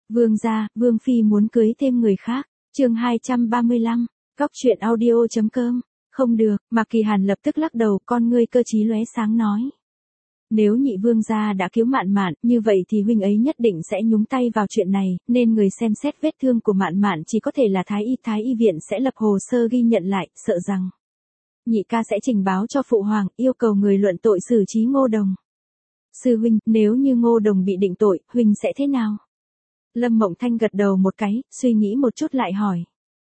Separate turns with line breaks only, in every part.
Vương gia, Vương phi muốn cưới thêm người khác. Chương 235, Cóc truyện audio.com. Không được, Mạc Kỳ Hàn lập tức lắc đầu, con ngươi cơ trí lóe sáng nói. Nếu nhị vương gia đã cứu Mạn Mạn, như vậy thì huynh ấy nhất định sẽ nhúng tay vào chuyện này, nên người xem xét vết thương của Mạn Mạn chỉ có thể là Thái y viện sẽ lập hồ sơ ghi nhận lại, sợ rằng nhị ca sẽ trình báo cho phụ hoàng, yêu cầu người luận tội xử trí Ngô Đồng. Sư huynh, nếu như Ngô Đồng bị định tội, huynh sẽ thế nào? Lâm Mộng Thanh gật đầu một cái, suy nghĩ một chút lại hỏi.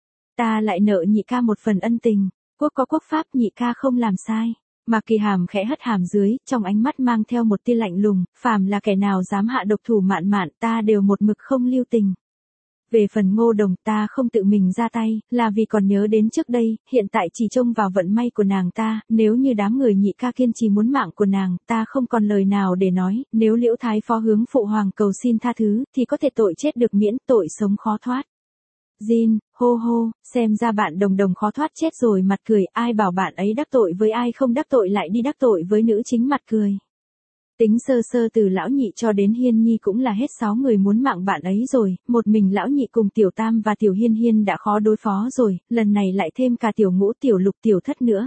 Ta lại nợ nhị ca một phần ân tình, quốc có quốc pháp, nhị ca không làm sai. Mạc Kỳ Hàm khẽ hất hàm dưới, trong ánh mắt mang theo một tia lạnh lùng, phàm là kẻ nào dám hạ độc thủ Mạn Mạn, ta đều một mực không lưu tình. Về phần Ngô Đồng, ta không tự mình ra tay, là vì còn nhớ đến trước đây, hiện tại chỉ trông vào vận may của nàng ta, nếu như đám người nhị ca kiên trì muốn mạng của nàng, ta không còn lời nào để nói, nếu Liễu Thái Phó hướng phụ hoàng cầu xin tha thứ, thì có thể tội chết được miễn, tội sống khó thoát. Jin, hô hô, xem ra bạn Đồng khó thoát chết rồi, mặt cười, ai bảo bạn ấy đắc tội với ai không đắc tội lại đi đắc tội với nữ chính, mặt cười. Tính sơ sơ từ lão nhị cho đến Hiên Nhi cũng là hết 6 người muốn mạng bạn ấy rồi, một mình lão nhị cùng tiểu tam và tiểu Hiên đã khó đối phó rồi, lần này lại thêm cả tiểu ngũ, tiểu lục, tiểu thất nữa.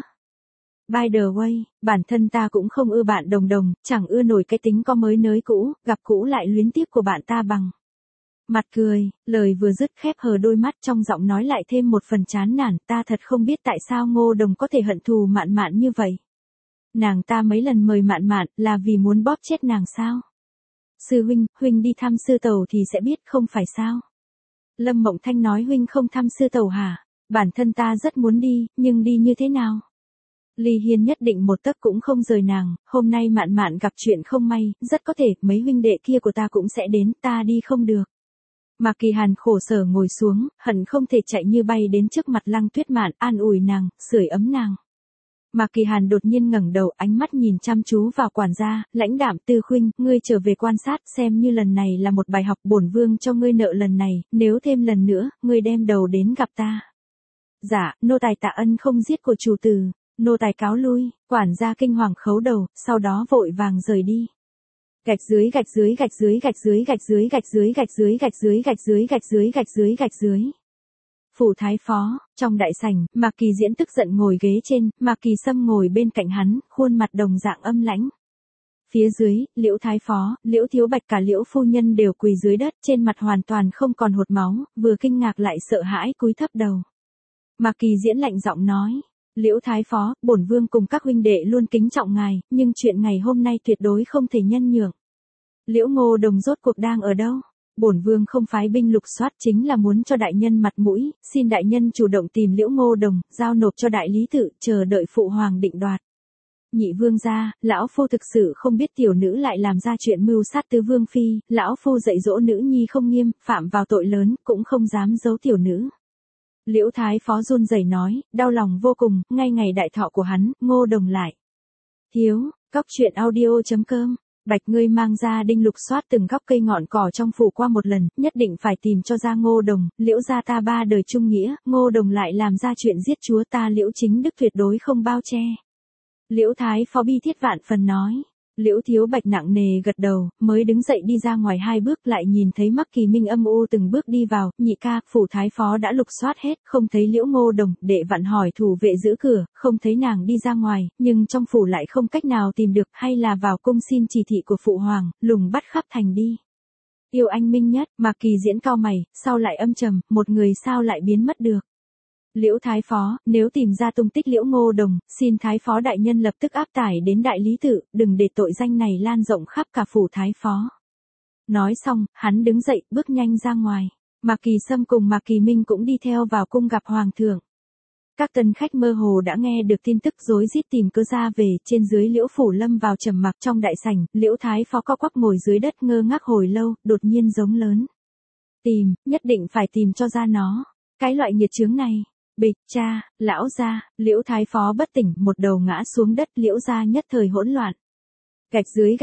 By the way, bản thân ta cũng không ưa bạn Đồng, chẳng ưa nổi cái tính có mới nới cũ, gặp cũ lại luyến tiếc của bạn ta bằng. Mặt cười, lời vừa dứt khép hờ đôi mắt, trong giọng nói lại thêm một phần chán nản, ta thật không biết tại sao Ngô Đồng có thể hận thù Mạn Mạn như vậy. Nàng ta mấy lần mời Mạn Mạn là vì muốn bóp chết nàng sao? Sư huynh đi thăm sư tẩu thì sẽ biết không phải sao? Lâm Mộng Thanh nói, huynh không thăm sư tẩu hả? Bản thân ta rất muốn đi, nhưng đi như thế nào? Ly Hiên nhất định một tấc cũng không rời nàng, hôm nay Mạn Mạn gặp chuyện không may, rất có thể mấy huynh đệ kia của ta cũng sẽ đến, ta đi không được. Mạc Kỳ Hàn khổ sở ngồi xuống, hận không thể chạy như bay đến trước mặt Lăng Tuyết Mạn, an ủi nàng, sưởi ấm nàng. Mạc Kỳ Hàn đột nhiên ngẩng đầu, ánh mắt nhìn chăm chú vào quản gia, lãnh đạm, Tư huynh, ngươi trở về quan sát, xem như lần này là một bài học, bổn vương cho ngươi nợ lần này, nếu thêm lần nữa, ngươi đem đầu đến gặp ta. Dạ, nô tài tạ ân không giết của chủ tử, nô tài cáo lui. Quản gia kinh hoàng khấu đầu, sau đó vội vàng rời đi. Gạch dưới. Phủ Thái Phó, trong đại sảnh, Mạc Kỳ Diễn tức giận ngồi ghế trên, Mạc Kỳ Sâm ngồi bên cạnh hắn, khuôn mặt đồng dạng âm lãnh. Phía dưới, Liễu Thái Phó, Liễu Thiếu Bạch cả Liễu phu nhân đều quỳ dưới đất, trên mặt hoàn toàn không còn hột máu, vừa kinh ngạc lại sợ hãi, cúi thấp đầu. Mạc Kỳ Diễn lạnh giọng nói. Liễu Thái Phó, bổn vương cùng các huynh đệ luôn kính trọng ngài, nhưng chuyện ngày hôm nay tuyệt đối không thể nhân nhượng. Liễu Ngô Đồng rốt cuộc đang ở đâu? Bổn vương không phái binh lục soát chính là muốn cho đại nhân mặt mũi, xin đại nhân chủ động tìm Liễu Ngô Đồng, giao nộp cho đại lý tự, chờ đợi phụ hoàng định đoạt. Nhị vương gia, lão phu thực sự không biết tiểu nữ lại làm ra chuyện mưu sát tứ vương phi, lão phu dạy dỗ nữ nhi không nghiêm, phạm vào tội lớn, cũng không dám giấu tiểu nữ. Liễu Thái Phó run rẩy nói, đau lòng vô cùng, ngay ngày đại thọ của hắn, Ngô Đồng lại thiếu. Cóc truyện audio.com. Bạch, ngươi mang ra đinh lục soát từng góc cây ngọn cỏ trong phủ qua một lần, nhất định phải tìm cho ra Ngô Đồng, Liễu gia ta ba đời trung nghĩa, Ngô Đồng lại làm ra chuyện giết chúa ta Liễu Chính Đức tuyệt đối không bao che. Liễu Thái Phó bi thiết vạn phần nói. Liễu Thiếu Bạch nặng nề gật đầu, mới đứng dậy đi ra ngoài 2 bước, lại nhìn thấy Mạc Kỳ Minh âm u từng bước đi vào, nhị ca, phủ Thái Phó đã lục soát hết, không thấy Liễu Ngô Đồng, đệ vặn hỏi thủ vệ giữ cửa, không thấy nàng đi ra ngoài, nhưng trong phủ lại không cách nào tìm được, hay là vào cung xin chỉ thị của phụ hoàng, lùng bắt khắp thành đi. Yêu anh Minh Nhất, Mạc Kỳ Diễn cau mày, sau lại âm trầm, một người sao lại biến mất được. Liễu Thái Phó, nếu tìm ra tung tích Liễu Ngô Đồng, xin Thái Phó đại nhân lập tức áp tải đến đại lý tự, đừng để tội danh này lan rộng khắp cả phủ Thái Phó. Nói xong, hắn đứng dậy, bước nhanh ra ngoài. Mạc Kỳ Sâm cùng Mạc Kỳ Minh cũng đi theo vào cung gặp hoàng thượng. Các tân khách mơ hồ đã nghe được tin tức, rối rít tìm cớ ra về, trên dưới Liễu phủ lâm vào trầm mặc. Trong đại sảnh, Liễu Thái Phó co quắp ngồi dưới đất ngơ ngác hồi lâu, đột nhiên giống lớn. Tìm, nhất định phải tìm cho ra nó. Cái loại nghiệt chướng này. Bịch, cha, lão gia, Liễu Thái Phó bất tỉnh, một đầu ngã xuống đất, Liễu gia nhất thời hỗn loạn. Gạch dưới.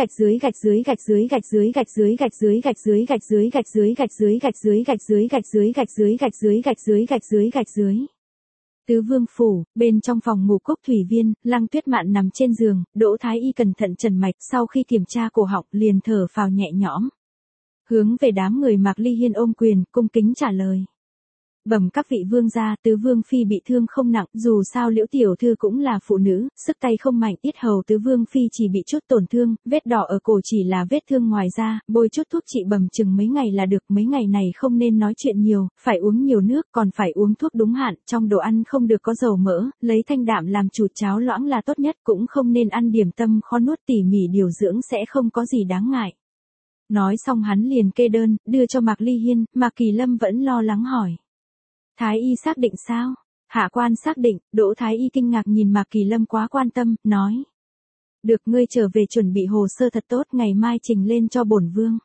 Tứ vương phủ, bên trong phòng ngủ Cúc Thủy Viên, Lăng Tuyết Mạn nằm trên giường, Đỗ Thái Y cẩn thận trần mạch, sau khi kiểm tra cổ họng liền thở phào nhẹ nhõm. hướng về đám người Mạc Ly Hiên ôm quyền, cung kính trả lời. Bẩm các vị vương gia, tứ vương phi bị thương không nặng, dù sao Liễu tiểu thư cũng là phụ nữ, sức tay không mạnh, yết hầu tứ vương phi chỉ bị chút tổn thương, vết đỏ ở cổ chỉ là vết thương ngoài da, bôi chút thuốc trị bầm chừng mấy ngày là được, mấy ngày này không nên nói chuyện nhiều, phải uống nhiều nước, còn phải uống thuốc đúng hạn, trong đồ ăn không được có dầu mỡ, lấy thanh đạm làm chủ, cháo loãng là tốt nhất, cũng không nên ăn điểm tâm khó nuốt, tỉ mỉ điều dưỡng sẽ không có gì đáng ngại. Nói xong hắn liền kê đơn, đưa cho Mạc Ly Hiên, Mạc Kỳ Lâm vẫn lo lắng hỏi. Thái y xác định sao? Hạ quan xác định, Đỗ Thái y kinh ngạc nhìn Mạc Kỳ Lâm quá quan tâm, nói. Được, ngươi trở về chuẩn bị hồ sơ thật tốt, ngày mai trình lên cho bổn vương.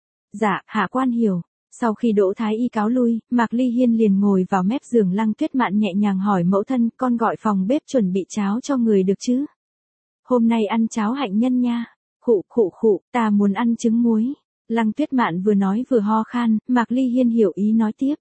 Dạ, hạ quan hiểu. Sau khi Đỗ Thái y cáo lui, Mạc Ly Hiên liền ngồi vào mép giường. Lăng Tuyết Mạn nhẹ nhàng hỏi mẫu thân, con gọi phòng bếp chuẩn bị cháo cho người được chứ? Hôm nay ăn cháo hạnh nhân nha. Khụ, ta muốn ăn trứng muối. Lăng Tuyết Mạn vừa nói vừa ho khan, Mạc Ly Hiên hiểu ý nói tiếp.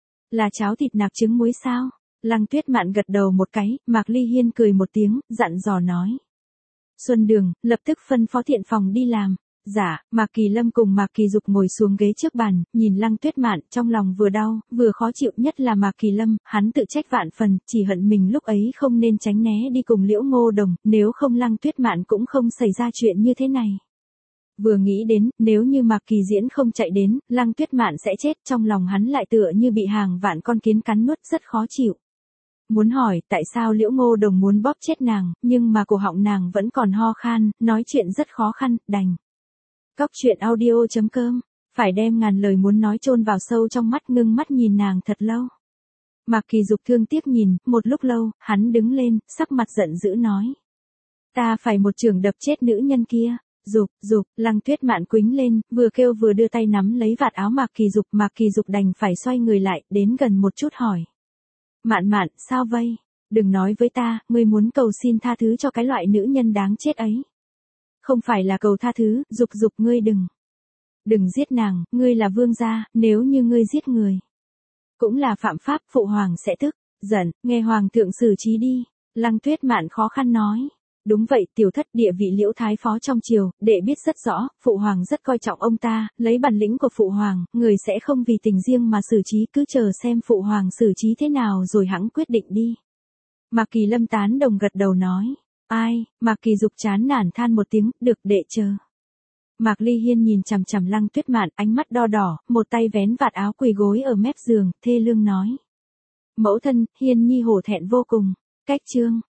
Là cháo thịt nạc trứng muối sao? Lăng Tuyết Mạn gật đầu một cái, Mạc Ly Hiên cười một tiếng, dặn dò nói. Xuân Đường, lập tức phân phó thiện phòng đi làm. Dạ, Mạc Kỳ Lâm cùng Mạc Kỳ Dục ngồi xuống ghế trước bàn, nhìn Lăng Tuyết Mạn, trong lòng vừa đau, vừa khó chịu, nhất là Mạc Kỳ Lâm, hắn tự trách vạn phần, chỉ hận mình lúc ấy không nên tránh né đi cùng Liễu Ngô Đồng, nếu không Lăng Tuyết Mạn cũng không xảy ra chuyện như thế này. Vừa nghĩ đến, nếu như Mạc Kỳ Diễn không chạy đến, Lăng Tuyết Mạn sẽ chết, trong lòng hắn lại tựa như bị hàng vạn con kiến cắn nuốt, rất khó chịu. Muốn hỏi tại sao Liễu Ngô Đồng muốn bóp chết nàng, nhưng mà cổ họng nàng vẫn còn ho khan, nói chuyện rất khó khăn, đành. Cóc truyện audio.com, phải đem ngàn lời muốn nói chôn vào sâu trong mắt, ngưng mắt nhìn nàng thật lâu. Mạc Kỳ Dục thương tiếc nhìn, một lúc lâu, hắn đứng lên, sắc mặt giận dữ nói. Ta phải một chưởng đập chết nữ nhân kia. Dục, Lăng Tuyết Mạn quĩnh lên, vừa kêu vừa đưa tay nắm lấy vạt áo Mạc Kỳ Dục đành phải xoay người lại, đến gần một chút hỏi. Mạn, sao vây? Đừng nói với ta, ngươi muốn cầu xin tha thứ cho cái loại nữ nhân đáng chết ấy. Không phải là cầu tha thứ, Dục, ngươi đừng giết nàng, ngươi là vương gia, nếu như ngươi giết người. Cũng là phạm pháp, phụ hoàng sẽ tức, giận, nghe hoàng thượng xử trí đi. Lăng Tuyết Mạn khó khăn nói. Đúng vậy, tiểu thất, địa vị Liễu thái phó trong triều, đệ biết rất rõ, phụ hoàng rất coi trọng ông ta, lấy bản lĩnh của phụ hoàng, người sẽ không vì tình riêng mà xử trí, cứ chờ xem phụ hoàng xử trí thế nào rồi hẵng quyết định đi. Mạc Kỳ Lâm tán đồng gật đầu nói. Ai? Mạc Kỳ Dục chán nản than một tiếng, được, đệ chờ. Mạc Ly Hiên nhìn chằm chằm Lăng Tuyết Mạn, ánh mắt đo đỏ, một tay vén vạt áo quỳ gối ở mép giường, thê lương nói. Mẫu thân, Hiên nhi hổ thẹn vô cùng. Cách chương